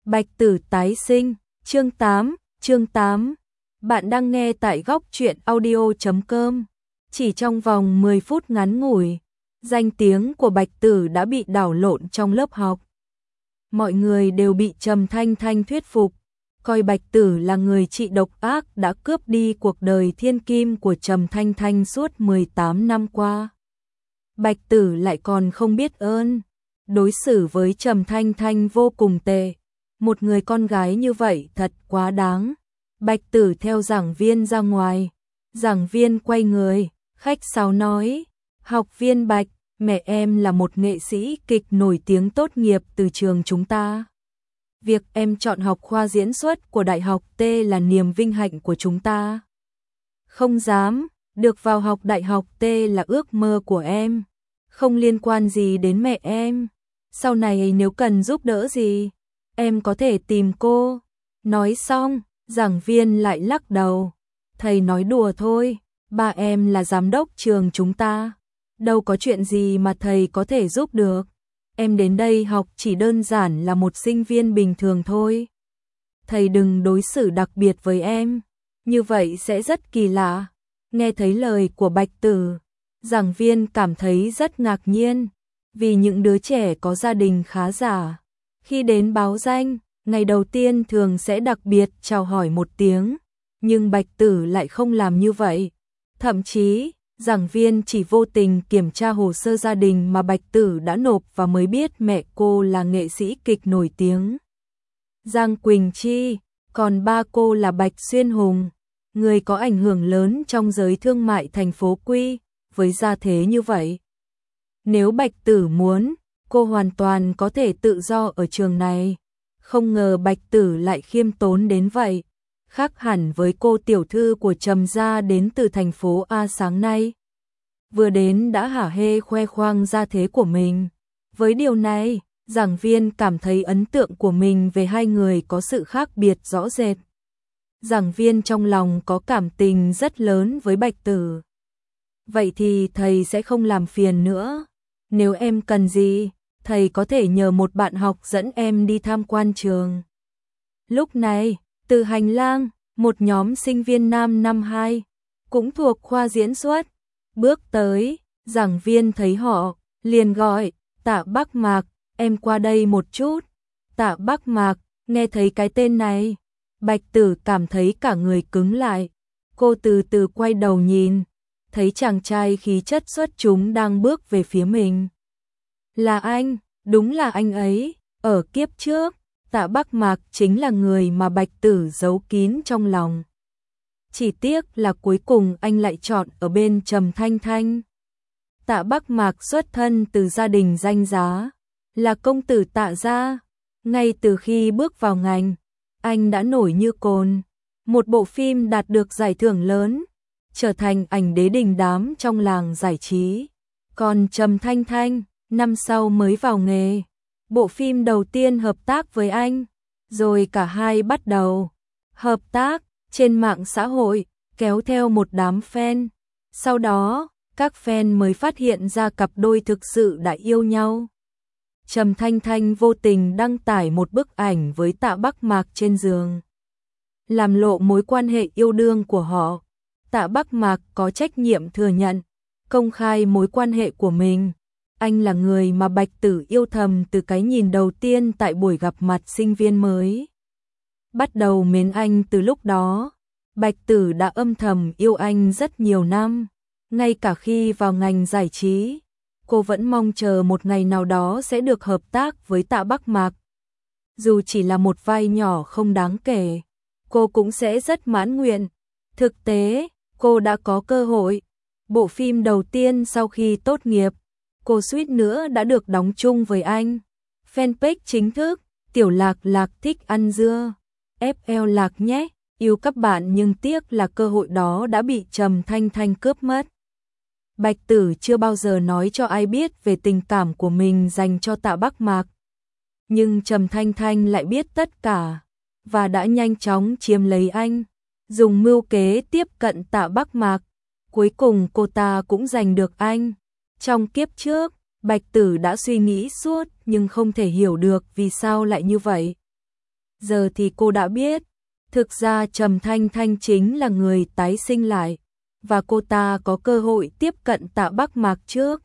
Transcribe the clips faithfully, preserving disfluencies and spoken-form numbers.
Bạch Tử tái sinh, chương tám, chương tám. Bạn đang nghe tại góc truyện audio chấm com. Chỉ trong vòng mười phút ngắn ngủi, danh tiếng của Bạch Tử đã bị đảo lộn trong lớp học. Mọi người đều bị Trầm Thanh Thanh thuyết phục, coi Bạch Tử là người trị độc ác đã cướp đi cuộc đời thiên kim của Trầm Thanh Thanh suốt mười tám năm qua. Bạch Tử lại còn không biết ơn, đối xử với Trầm Thanh Thanh vô cùng tệ. Một người con gái như vậy thật quá đáng. Bạch Tử theo giảng viên ra ngoài. Giảng viên quay người, khách sáo nói: "Học viên Bạch, mẹ em là một nghệ sĩ kịch nổi tiếng tốt nghiệp từ trường chúng ta. Việc em chọn học khoa diễn xuất của Đại học T là niềm vinh hạnh của chúng ta. Không dám, được vào học Đại học T là ước mơ của em. Không liên quan gì đến mẹ em. Sau này nếu cần giúp đỡ gì, em có thể tìm cô." Nói xong, giảng viên lại lắc đầu: "Thầy nói đùa thôi, ba em là giám đốc trường chúng ta. Đâu có chuyện gì mà thầy có thể giúp được. Em đến đây học chỉ đơn giản là một sinh viên bình thường thôi. Thầy đừng đối xử đặc biệt với em, như vậy sẽ rất kỳ lạ." Nghe thấy lời của Bạch Tử, giảng viên cảm thấy rất ngạc nhiên, vì những đứa trẻ có gia đình khá giả, khi đến báo danh, ngày đầu tiên thường sẽ đặc biệt chào hỏi một tiếng, nhưng Bạch Tử lại không làm như vậy. Thậm chí, giảng viên chỉ vô tình kiểm tra hồ sơ gia đình mà Bạch Tử đã nộp và mới biết mẹ cô là nghệ sĩ kịch nổi tiếng Giang Quỳnh Chi, còn ba cô là Bạch Xuyên Hùng, người có ảnh hưởng lớn trong giới thương mại thành phố Quy. Với gia thế như vậy, nếu Bạch Tử muốn, cô hoàn toàn có thể tự do ở trường này. Không ngờ Bạch Tử lại khiêm tốn đến vậy, khác hẳn với cô tiểu thư của Trầm gia đến từ thành phố A sáng nay. Vừa đến đã hả hê khoe khoang gia thế của mình. Với điều này, giảng viên cảm thấy ấn tượng của mình về hai người có sự khác biệt rõ rệt. Giảng viên trong lòng có cảm tình rất lớn với Bạch Tử. "Vậy thì thầy sẽ không làm phiền nữa. Nếu em cần gì, thầy có thể nhờ một bạn học dẫn em đi tham quan trường." Lúc này, từ hành lang, một nhóm sinh viên nam năm hai, cũng thuộc khoa diễn xuất, bước tới. Giảng viên thấy họ, liền gọi: "Tạ Bắc Mạc, em qua đây một chút." Tạ Bắc Mạc, nghe thấy cái tên này, Bạch Tử cảm thấy cả người cứng lại. Cô từ từ quay đầu nhìn, thấy chàng trai khí chất xuất chúng đang bước về phía mình. Là anh, đúng là anh ấy. Ở kiếp trước, Tạ Bắc Mạc chính là người mà Bạch Tử giấu kín trong lòng. Chỉ tiếc là cuối cùng anh lại chọn ở bên Trầm Thanh Thanh. Tạ Bắc Mạc xuất thân từ gia đình danh giá, là công tử Tạ gia. Ngay từ khi bước vào ngành, anh đã nổi như cồn. Một bộ phim đạt được giải thưởng lớn, trở thành ảnh đế đình đám trong làng giải trí. Còn Trầm Thanh Thanh, năm sau mới vào nghề. Bộ phim đầu tiên hợp tác với anh, rồi cả hai bắt đầu hợp tác trên mạng xã hội, kéo theo một đám fan. Sau đó, các fan mới phát hiện ra cặp đôi thực sự đã yêu nhau. Trầm Thanh Thanh vô tình đăng tải một bức ảnh với Tạ Bắc Mạc trên giường, làm lộ mối quan hệ yêu đương của họ. Tạ Bắc Mạc có trách nhiệm thừa nhận, công khai mối quan hệ của mình. Anh là người mà Bạch Tử yêu thầm từ cái nhìn đầu tiên tại buổi gặp mặt sinh viên mới. Bắt đầu mến anh từ lúc đó. Bạch Tử đã âm thầm yêu anh rất nhiều năm. Ngay cả khi vào ngành giải trí, cô vẫn mong chờ một ngày nào đó sẽ được hợp tác với Tạ Bắc Mạc. Dù chỉ là một vai nhỏ không đáng kể, cô cũng sẽ rất mãn nguyện. Thực tế, cô đã có cơ hội. Bộ phim đầu tiên sau khi tốt nghiệp, cô suýt nữa đã được đóng chung với anh. Fanpage chính thức: Tiểu Lạc Lạc thích ăn dưa. ép lờ Lạc nhé, yêu các bạn nhưng tiếc là cơ hội đó đã bị Trầm Thanh Thanh cướp mất. Bạch Tử chưa bao giờ nói cho ai biết về tình cảm của mình dành cho Tạ Bắc Mạc. Nhưng Trầm Thanh Thanh lại biết tất cả, và đã nhanh chóng chiếm lấy anh, dùng mưu kế tiếp cận Tạ Bắc Mạc. Cuối cùng cô ta cũng giành được anh. Trong kiếp trước, Bạch Tử đã suy nghĩ suốt nhưng không thể hiểu được vì sao lại như vậy. Giờ thì cô đã biết, thực ra Trầm Thanh Thanh chính là người tái sinh lại, và cô ta có cơ hội tiếp cận Tạ Bắc Mạc trước.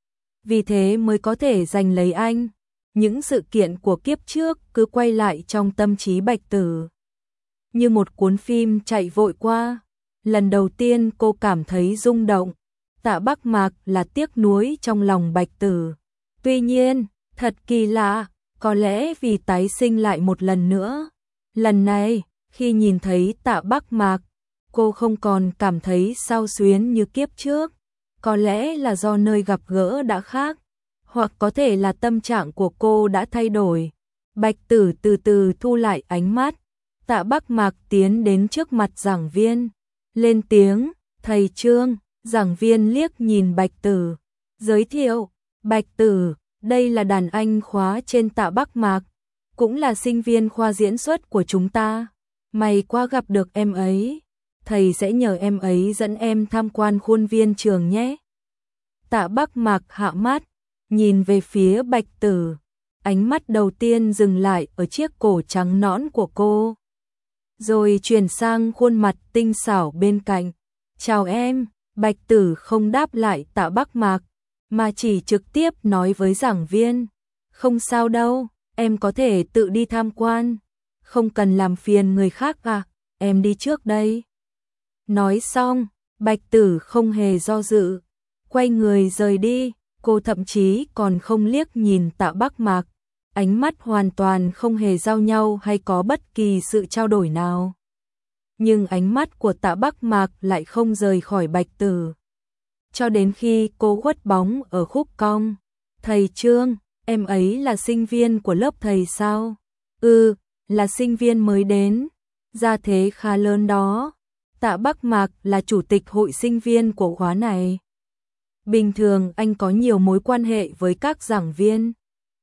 Vì thế mới có thể giành lấy anh. Những sự kiện của kiếp trước cứ quay lại trong tâm trí Bạch Tử. Như một cuốn phim chạy vội qua. Lần đầu tiên cô cảm thấy rung động. Tạ Bắc Mạc là tiếc nuối trong lòng Bạch Tử. Tuy nhiên, thật kỳ lạ, có lẽ vì tái sinh lại một lần nữa. Lần này, khi nhìn thấy Tạ Bắc Mạc, cô không còn cảm thấy xao xuyến như kiếp trước. Có lẽ là do nơi gặp gỡ đã khác, hoặc có thể là tâm trạng của cô đã thay đổi. Bạch Tử từ từ thu lại ánh mắt. Tạ Bắc Mạc tiến đến trước mặt giảng viên, lên tiếng, thầy Trương. Giảng viên liếc nhìn Bạch Tử, giới thiệu, Bạch Tử, đây là đàn anh khóa trên Tạ Bắc Mạc, cũng là sinh viên khoa diễn xuất của chúng ta. May quá gặp được em ấy, thầy sẽ nhờ em ấy dẫn em tham quan khuôn viên trường nhé. Tạ Bắc Mạc hạ mắt, nhìn về phía Bạch Tử, ánh mắt đầu tiên dừng lại ở chiếc cổ trắng nõn của cô, rồi chuyển sang khuôn mặt tinh xảo bên cạnh. Chào em. Bạch Tử không đáp lại Tạ Bắc Mạc, mà chỉ trực tiếp nói với giảng viên, không sao đâu, em có thể tự đi tham quan, không cần làm phiền người khác à, em đi trước đây. Nói xong, Bạch Tử không hề do dự, quay người rời đi, cô thậm chí còn không liếc nhìn Tạ Bắc Mạc, ánh mắt hoàn toàn không hề giao nhau hay có bất kỳ sự trao đổi nào. Nhưng ánh mắt của Tạ Bắc Mạc lại không rời khỏi Bạch Tử. Cho đến khi cô khuất bóng ở khúc cong. Thầy Trương, em ấy là sinh viên của lớp thầy sao? Ừ, là sinh viên mới đến. Gia thế khá lớn đó. Tạ Bắc Mạc là chủ tịch hội sinh viên của khóa này. Bình thường anh có nhiều mối quan hệ với các giảng viên,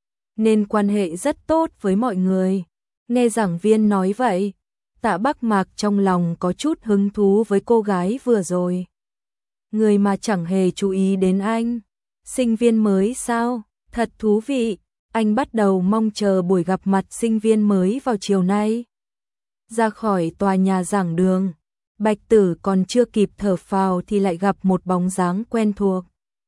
nên quan hệ rất tốt với mọi người. Nghe giảng viên nói vậy, Tạ Bắc Mạc trong lòng có chút hứng thú với cô gái vừa rồi. Người mà chẳng hề chú ý đến anh. Sinh viên mới sao? Thật thú vị. Anh bắt đầu mong chờ buổi gặp mặt sinh viên mới vào chiều nay. Ra khỏi tòa nhà giảng đường, Bạch Tử còn chưa kịp thở phào thì lại gặp một bóng dáng quen thuộc.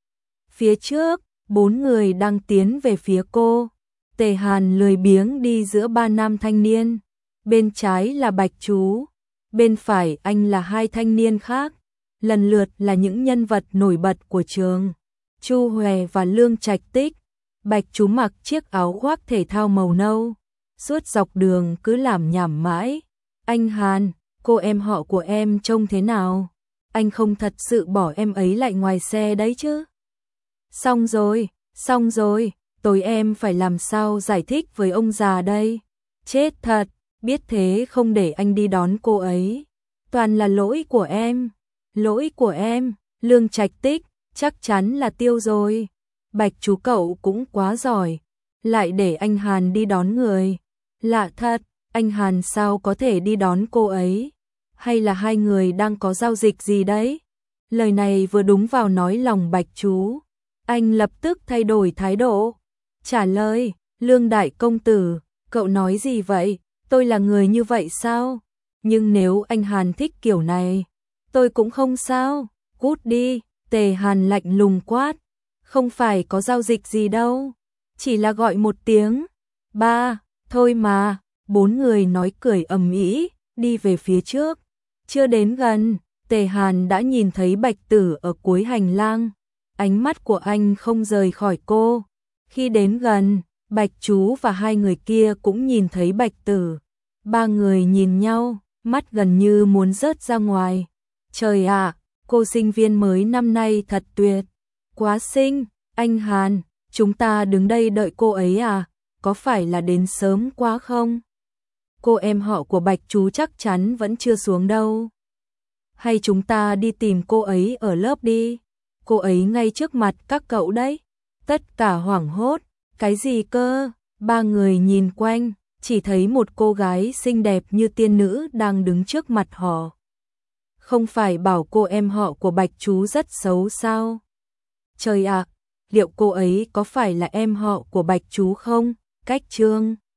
Phía trước, bốn người đang tiến về phía cô. Tề Hàn lười biếng đi giữa ba nam thanh niên. Bên trái là Bạch Chú, bên phải anh là hai thanh niên khác, lần lượt là những nhân vật nổi bật của trường, Chu Hòe và Lương Trạch Tích. Bạch Chú mặc chiếc áo khoác thể thao màu nâu, suốt dọc đường cứ lảm nhảm mãi. Anh Hàn, cô em họ của em trông thế nào? Anh không thật sự bỏ em ấy lại ngoài xe đấy chứ? Xong rồi, xong rồi, tối em phải làm sao giải thích với ông già đây? Chết thật! Biết thế không để anh đi đón cô ấy. Toàn là lỗi của em. Lỗi của em. Lương Trạch Tích, chắc chắn là Tiêu rồi. Bạch Chú cậu cũng quá giỏi. Lại để anh Hàn đi đón người. Lạ thật, anh Hàn sao có thể đi đón cô ấy? Hay là hai người đang có giao dịch gì đấy? Lời này vừa đúng vào nói lòng Bạch Chú. Anh lập tức thay đổi thái độ. Trả lời, Lương Đại Công Tử, cậu nói gì vậy? Tôi là người như vậy sao? Nhưng nếu anh Hàn thích kiểu này, tôi cũng không sao. Cút đi. Tề Hàn lạnh lùng quát. Không phải có giao dịch gì đâu, chỉ là gọi một tiếng. Ba, thôi mà. Bốn người nói cười ầm ĩ, đi về phía trước. Chưa đến gần, Tề Hàn đã nhìn thấy Bạch Tử ở cuối hành lang. Ánh mắt của anh không rời khỏi cô. Khi đến gần, Bạch Chú và hai người kia cũng nhìn thấy Bạch Tử. Ba người nhìn nhau, mắt gần như muốn rớt ra ngoài. Trời ạ, cô sinh viên mới năm nay thật tuyệt. Quá xinh, anh Hàn, chúng ta đứng đây đợi cô ấy à? Có phải là đến sớm quá không? Cô em họ của Bạch Chú chắc chắn vẫn chưa xuống đâu. Hay chúng ta đi tìm cô ấy ở lớp đi? Cô ấy ngay trước mặt các cậu đấy. Tất cả hoảng hốt. Cái gì cơ? Ba người nhìn quanh, chỉ thấy một cô gái xinh đẹp như tiên nữ đang đứng trước mặt họ. Không phải bảo cô em họ của Bạch Chú rất xấu sao? Trời ạ, liệu cô ấy có phải là em họ của Bạch Chú không? Cách Trương